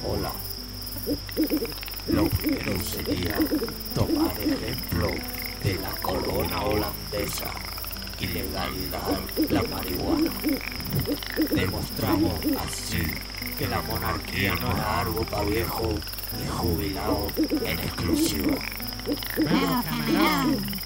Hola. Lo primero sería tomar ejemplo de la corona holandesa y legalizar la marihuana. Demostramos así que la monarquía no era algo para viejo ni jubilado en exclusiva. ¡Bravo, camarón!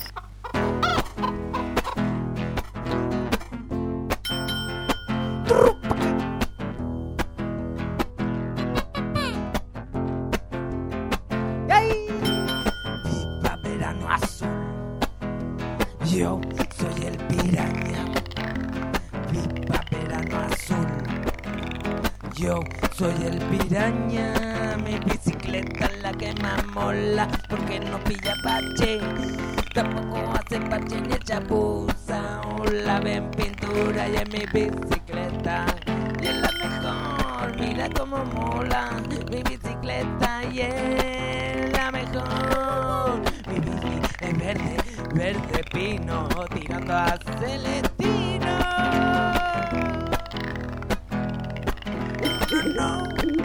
Viva verano azul, yo soy el piraña. Viva verano azul, yo soy el piraña. Mi bicicleta es la que más mola porque no pilla bache, tampoco hace bache ni chapuza. La ven pintura y en mi bicicleta y es la mejor. Mira cómo mola mi bicicleta y es la mejor. Mi bici es verde, verde pino, tirando a Celestino. No,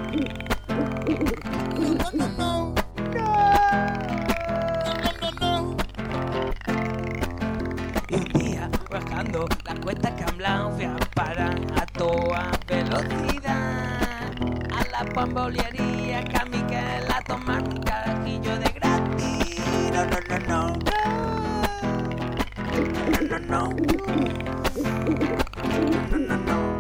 y un día bajando la cuesta Camblao fui a parar a toda velocidad a la pambolería Camiquel a tomar un carajillo de gratis. No, no, no, no, no, no, no, no, no, no.